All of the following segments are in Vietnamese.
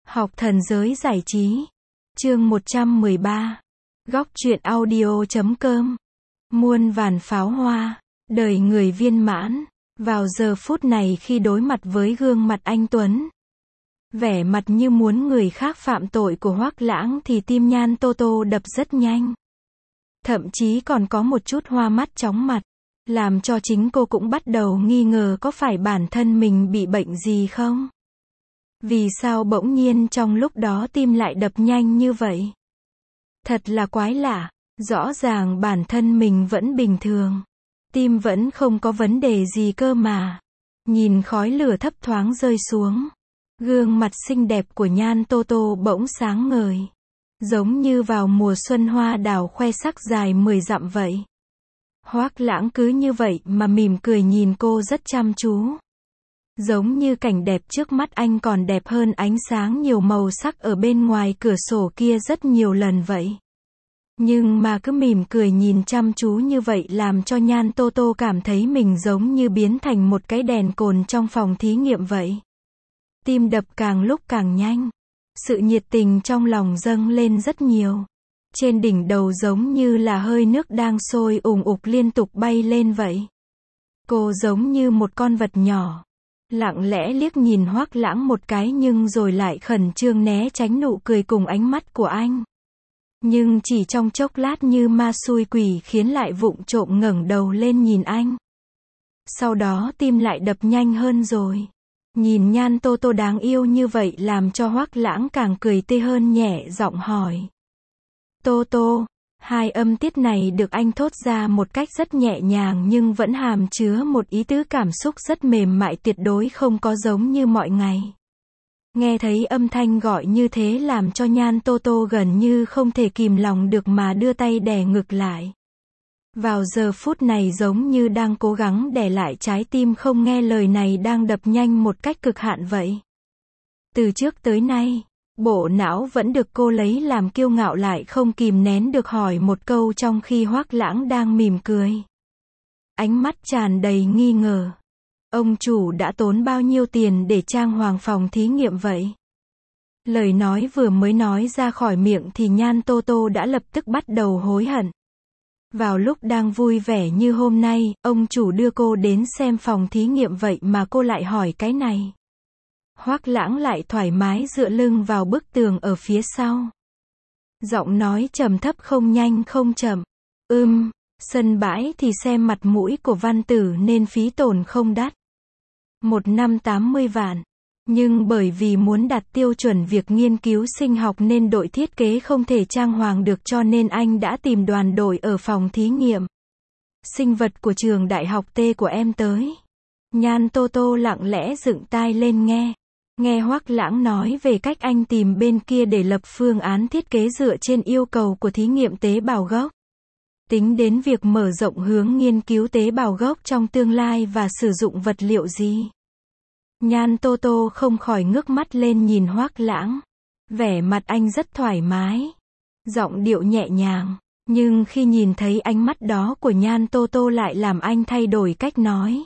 Học thần giới giải trí. Chương 113. Góc truyện audio.com. Muôn vàn pháo hoa, đời người viên mãn. Vào giờ phút này khi đối mặt với gương mặt anh Tuấn, vẻ mặt như muốn người khác phạm tội của Hoắc Lãng thì tim Nhan Tô Tô đập rất nhanh. Thậm chí còn có một chút hoa mắt chóng mặt, làm cho chính cô cũng bắt đầu nghi ngờ có phải bản thân mình bị bệnh gì không? Vì sao bỗng nhiên trong lúc đó tim lại đập nhanh như vậy? Thật là quái lạ, rõ ràng bản thân mình vẫn bình thường. Tim vẫn không có vấn đề gì cơ mà. Nhìn khói lửa thấp thoáng rơi xuống. Gương mặt xinh đẹp của Nhan Tô Tô bỗng sáng ngời. Giống như vào mùa xuân hoa đào khoe sắc dài 10 dặm vậy. Hoắc Lãng cứ như vậy mà mỉm cười nhìn cô rất chăm chú. Giống như cảnh đẹp trước mắt anh còn đẹp hơn ánh sáng nhiều màu sắc ở bên ngoài cửa sổ kia rất nhiều lần vậy. Nhưng mà cứ mỉm cười nhìn chăm chú như vậy làm cho Nhan Tô Tô cảm thấy mình giống như biến thành một cái đèn cồn trong phòng thí nghiệm vậy. Tim đập càng lúc càng nhanh. Sự nhiệt tình trong lòng dâng lên rất nhiều. Trên đỉnh đầu giống như là hơi nước đang sôi ùn ục liên tục bay lên vậy. Cô giống như một con vật nhỏ. Lặng lẽ liếc nhìn Hoắc Lãng một cái nhưng rồi lại khẩn trương né tránh nụ cười cùng ánh mắt của anh. Nhưng chỉ trong chốc lát như ma xui quỷ khiến lại vụng trộm ngẩng đầu lên nhìn anh. Sau đó tim lại đập nhanh hơn rồi. Nhìn Nhan Tô Tô đáng yêu như vậy làm cho Hoắc Lãng càng cười tươi hơn nhẹ giọng hỏi. Tô Tô, hai âm tiết này được anh thốt ra một cách rất nhẹ nhàng nhưng vẫn hàm chứa một ý tứ cảm xúc rất mềm mại tuyệt đối không có giống như mọi ngày. Nghe thấy âm thanh gọi như thế làm cho Nhan Tô Tô gần như không thể kìm lòng được mà đưa tay đè ngực lại. Vào giờ phút này giống như đang cố gắng đè lại trái tim không nghe lời này đang đập nhanh một cách cực hạn vậy. Từ trước tới nay, bộ não vẫn được cô lấy làm kiêu ngạo lại không kìm nén được hỏi một câu trong khi Hoắc Lãng đang mỉm cười. Ánh mắt tràn đầy nghi ngờ. Ông chủ đã tốn bao nhiêu tiền để trang hoàng phòng thí nghiệm vậy? Lời nói vừa mới nói ra khỏi miệng thì Nhan Tô Tô đã lập tức bắt đầu hối hận. Vào lúc đang vui vẻ như hôm nay, ông chủ đưa cô đến xem phòng thí nghiệm vậy mà cô lại hỏi cái này. Hoắc Lãng lại thoải mái dựa lưng vào bức tường ở phía sau. Giọng nói trầm thấp không nhanh không chậm. Sân bãi thì xem mặt mũi của văn tử nên phí tổn không đắt. 1 năm 80 vạn. Nhưng bởi vì muốn đạt tiêu chuẩn việc nghiên cứu sinh học nên đội thiết kế không thể trang hoàng được cho nên anh đã tìm đoàn đội ở phòng thí nghiệm sinh vật của trường đại học T của em tới. Nhan Tô Tô lặng lẽ dựng tai lên nghe. Nghe Hoắc Lãng nói về cách anh tìm bên kia để lập phương án thiết kế dựa trên yêu cầu của thí nghiệm tế bào gốc. Tính đến việc mở rộng hướng nghiên cứu tế bào gốc trong tương lai và sử dụng vật liệu gì. Nhan Tô Tô không khỏi ngước mắt lên nhìn Hoắc Lãng. Vẻ mặt anh rất thoải mái. Giọng điệu nhẹ nhàng. Nhưng khi nhìn thấy ánh mắt đó của Nhan Tô Tô lại làm anh thay đổi cách nói.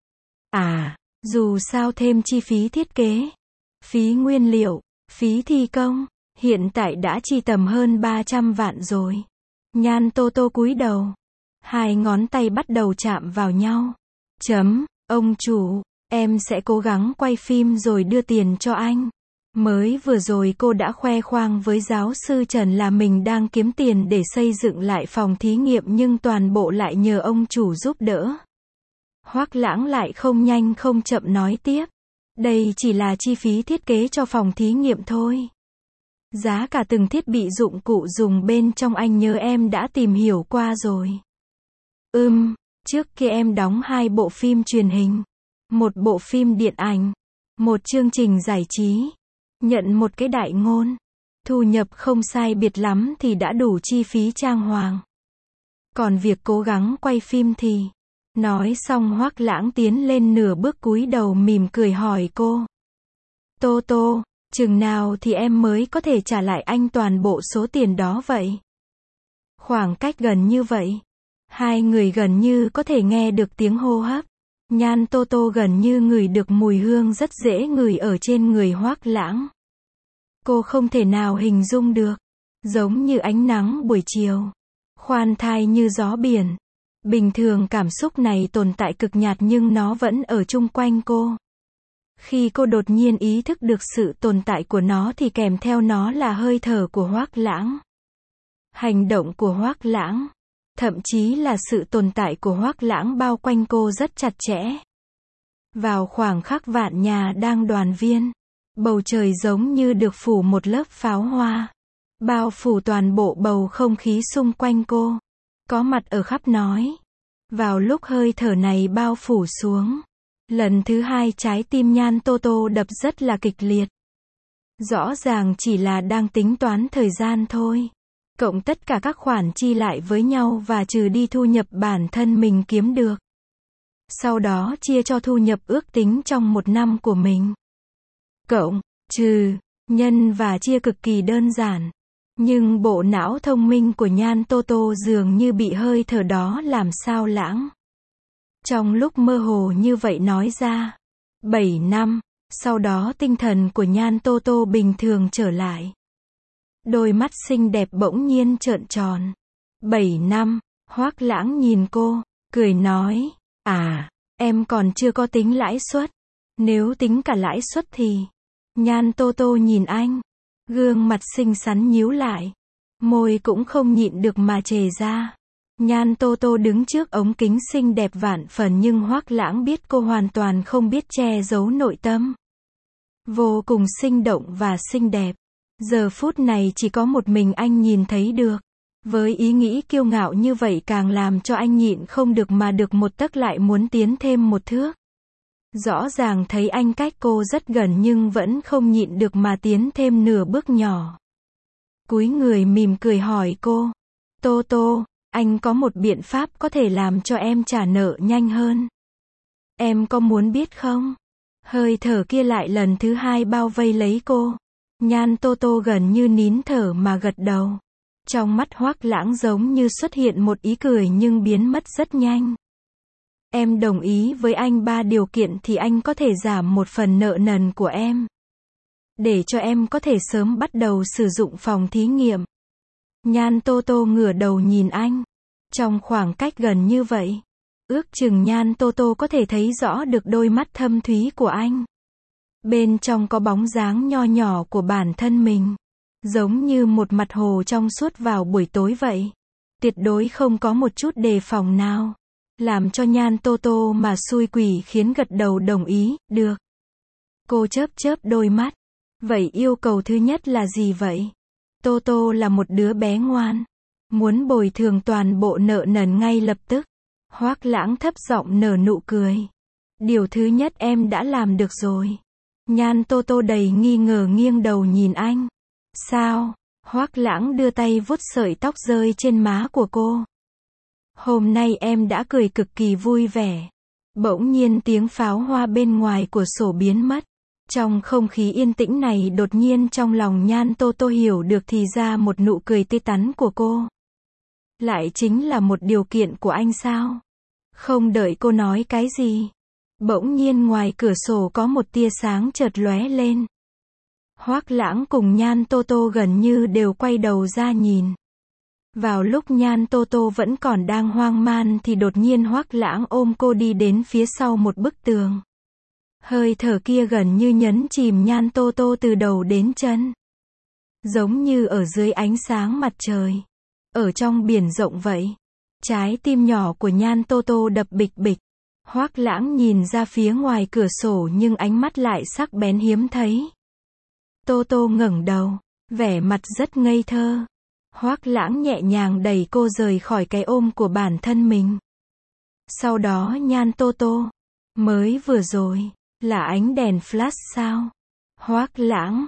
Dù sao thêm chi phí thiết kế, phí nguyên liệu, phí thi công, hiện tại đã chi tầm hơn 300 vạn rồi. Nhan Tô Tô cúi đầu. Hai ngón tay bắt đầu chạm vào nhau. Ông chủ, em sẽ cố gắng quay phim rồi đưa tiền cho anh. Mới vừa rồi cô đã khoe khoang với giáo sư Trần là mình đang kiếm tiền để xây dựng lại phòng thí nghiệm nhưng toàn bộ lại nhờ ông chủ giúp đỡ. Hoắc Lãng lại không nhanh không chậm nói tiếp. Đây chỉ là chi phí thiết kế cho phòng thí nghiệm thôi. Giá cả từng thiết bị dụng cụ dùng bên trong anh nhớ em đã tìm hiểu qua rồi. Trước kia em đóng 2 bộ phim truyền hình, 1 bộ phim điện ảnh, 1 chương trình giải trí, nhận một cái đại ngôn. Thu nhập không sai biệt lắm thì đã đủ chi phí trang hoàng. Còn việc cố gắng quay phim thì... Nói xong Hoắc Lãng tiến lên nửa bước cúi đầu mỉm cười hỏi cô. Tô Tô, chừng nào thì em mới có thể trả lại anh toàn bộ số tiền đó vậy? Khoảng cách gần như vậy. Hai người gần như có thể nghe được tiếng hô hấp. Nhan Tô Tô gần như ngửi được mùi hương rất dễ ngửi ở trên người Hoắc Lãng. Cô không thể nào hình dung được. Giống như ánh nắng buổi chiều. Khoan thai như gió biển. Bình thường cảm xúc này tồn tại cực nhạt nhưng nó vẫn ở chung quanh cô. Khi cô đột nhiên ý thức được sự tồn tại của nó thì kèm theo nó là hơi thở của Hoắc Lãng. Hành động của Hoắc Lãng. Thậm chí là sự tồn tại của Hoắc Lãng bao quanh cô rất chặt chẽ. Vào khoảng khắc vạn nhà đang đoàn viên, bầu trời giống như được phủ một lớp pháo hoa, bao phủ toàn bộ bầu không khí xung quanh cô, có mặt ở khắp nói. Vào lúc hơi thở này bao phủ xuống, lần thứ hai trái tim Nhan Tô Tô đập rất là kịch liệt. Rõ ràng chỉ là đang tính toán thời gian thôi. Cộng tất cả các khoản chi lại với nhau và trừ đi thu nhập bản thân mình kiếm được. Sau đó chia cho thu nhập ước tính trong một năm của mình. Cộng, trừ, nhân và chia cực kỳ đơn giản. Nhưng bộ não thông minh của Nhan Tô Tô dường như bị hơi thở đó làm sao lãng. Trong lúc mơ hồ như vậy nói ra. 7 năm, sau đó tinh thần của Nhan Tô Tô bình thường trở lại. Đôi mắt xinh đẹp bỗng nhiên trợn tròn. 7 năm, Hoắc Lãng nhìn cô, cười nói, em còn chưa có tính lãi suất. Nếu tính cả lãi suất thì... Nhan Tô Tô nhìn anh, gương mặt xinh xắn nhíu lại, môi cũng không nhịn được mà trề ra. Nhan Tô Tô đứng trước ống kính xinh đẹp vạn phần nhưng Hoắc Lãng biết cô hoàn toàn không biết che giấu nội tâm. Vô cùng sinh động và xinh đẹp. Giờ phút này chỉ có một mình anh nhìn thấy được. Với ý nghĩ kiêu ngạo như vậy càng làm cho anh nhịn không được mà được một tấc lại muốn tiến thêm một thước. Rõ ràng thấy anh cách cô rất gần nhưng vẫn không nhịn được mà tiến thêm nửa bước nhỏ. Cúi người mỉm cười hỏi cô. Tô Tô, anh có một biện pháp có thể làm cho em trả nợ nhanh hơn. Em có muốn biết không? Hơi thở kia lại lần thứ hai bao vây lấy cô. Nhan Tô Tô gần như nín thở mà gật đầu. Trong mắt Hoắc Lãng giống như xuất hiện một ý cười nhưng biến mất rất nhanh. Em đồng ý với anh 3 điều kiện thì anh có thể giảm một phần nợ nần của em. Để cho em có thể sớm bắt đầu sử dụng phòng thí nghiệm. Nhan Tô Tô ngửa đầu nhìn anh. Trong khoảng cách gần như vậy, ước chừng Nhan Tô Tô có thể thấy rõ được đôi mắt thâm thúy của anh. Bên trong có bóng dáng nho nhỏ của bản thân mình. Giống như một mặt hồ trong suốt vào buổi tối vậy. Tuyệt đối không có một chút đề phòng nào. Làm cho Nhan Tô Tô mà xui quỷ khiến gật đầu đồng ý, được. Cô chớp chớp đôi mắt. Vậy yêu cầu thứ nhất là gì vậy? Tô Tô là một đứa bé ngoan. Muốn bồi thường toàn bộ nợ nần ngay lập tức. Hoắc Lãng thấp giọng nở nụ cười. Điều thứ nhất em đã làm được rồi. Nhan Tô Tô đầy nghi ngờ nghiêng đầu nhìn anh. Sao? Hoắc Lãng đưa tay vuốt sợi tóc rơi trên má của cô. Hôm nay em đã cười cực kỳ vui vẻ. Bỗng nhiên tiếng pháo hoa bên ngoài cửa sổ biến mất. Trong không khí yên tĩnh này đột nhiên trong lòng Nhan Tô Tô hiểu được thì ra một nụ cười tươi tắn của cô. Lại chính là một điều kiện của anh sao? Không đợi cô nói cái gì. Bỗng nhiên ngoài cửa sổ có một tia sáng chợt lóe lên. Hoắc Lãng cùng Nhan Tô Tô gần như đều quay đầu ra nhìn. Vào lúc Nhan Tô Tô vẫn còn đang hoang man thì đột nhiên Hoắc Lãng ôm cô đi đến phía sau một bức tường. Hơi thở kia gần như nhấn chìm Nhan Tô Tô từ đầu đến chân. Giống như ở dưới ánh sáng mặt trời. Ở trong biển rộng vậy. Trái tim nhỏ của Nhan Tô Tô đập bịch bịch. Hoắc Lãng nhìn ra phía ngoài cửa sổ nhưng ánh mắt lại sắc bén hiếm thấy. Tô Tô ngẩng đầu, vẻ mặt rất ngây thơ. Hoắc Lãng nhẹ nhàng đẩy cô rời khỏi cái ôm của bản thân mình. Sau đó Nhan Tô Tô, mới vừa rồi, là ánh đèn flash sao? Hoắc Lãng,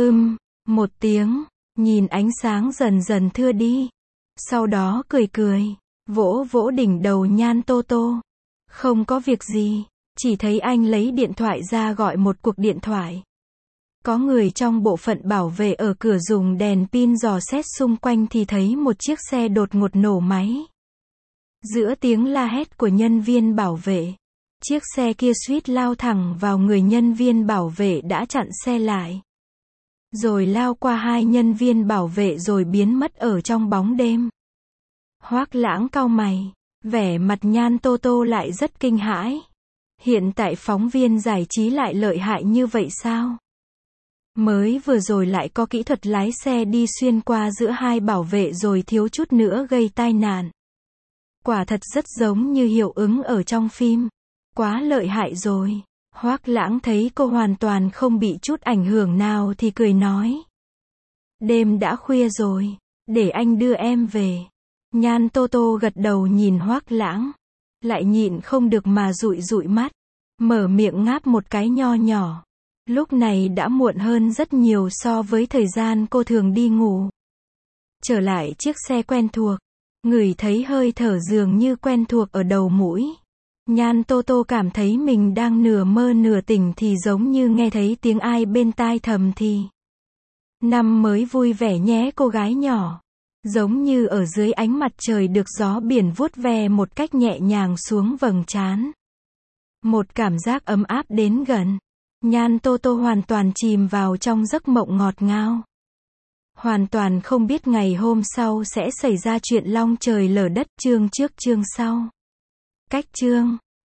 một tiếng, nhìn ánh sáng dần dần thưa đi. Sau đó cười cười, vỗ vỗ đỉnh đầu Nhan Tô Tô. Không có việc gì, chỉ thấy anh lấy điện thoại ra gọi một cuộc điện thoại. Có người trong bộ phận bảo vệ ở cửa dùng đèn pin dò xét xung quanh thì thấy một chiếc xe đột ngột nổ máy. Giữa tiếng la hét của nhân viên bảo vệ, chiếc xe kia suýt lao thẳng vào người nhân viên bảo vệ đã chặn xe lại. rồi lao qua hai nhân viên bảo vệ rồi biến mất ở trong bóng đêm. Hoác Lãng cau mày, vẻ mặt Nhan Tô Tô lại rất kinh hãi. Hiện tại phóng viên giải trí lại lợi hại như vậy sao? Mới vừa rồi lại có kỹ thuật lái xe đi xuyên qua giữa hai bảo vệ rồi thiếu chút nữa gây tai nạn. Quả thật rất giống như hiệu ứng ở trong phim. Quá lợi hại rồi. Hoác Lãng thấy cô hoàn toàn không bị chút ảnh hưởng nào thì cười nói. Đêm đã khuya rồi, để anh đưa em về. Nhan Tô Tô gật đầu nhìn Hoác Lãng, lại nhịn không được mà dụi dụi mắt, mở miệng ngáp một cái nho nhỏ. Lúc này đã muộn hơn rất nhiều so với thời gian cô thường đi ngủ. Trở lại chiếc xe quen thuộc, ngửi thấy hơi thở dường như quen thuộc ở đầu mũi. Nhan Tô Tô cảm thấy mình đang nửa mơ nửa tỉnh thì giống như nghe thấy tiếng ai bên tai thầm thì. Năm mới vui vẻ nhé cô gái nhỏ. Giống như ở dưới ánh mặt trời được gió biển vuốt ve một cách nhẹ nhàng xuống vầng trán. Một cảm giác ấm áp đến gần. Nhan Tô Tô hoàn toàn chìm vào trong giấc mộng ngọt ngào. Hoàn toàn không biết ngày hôm sau sẽ xảy ra chuyện long trời lở đất, chương trước chương sau. Cách chương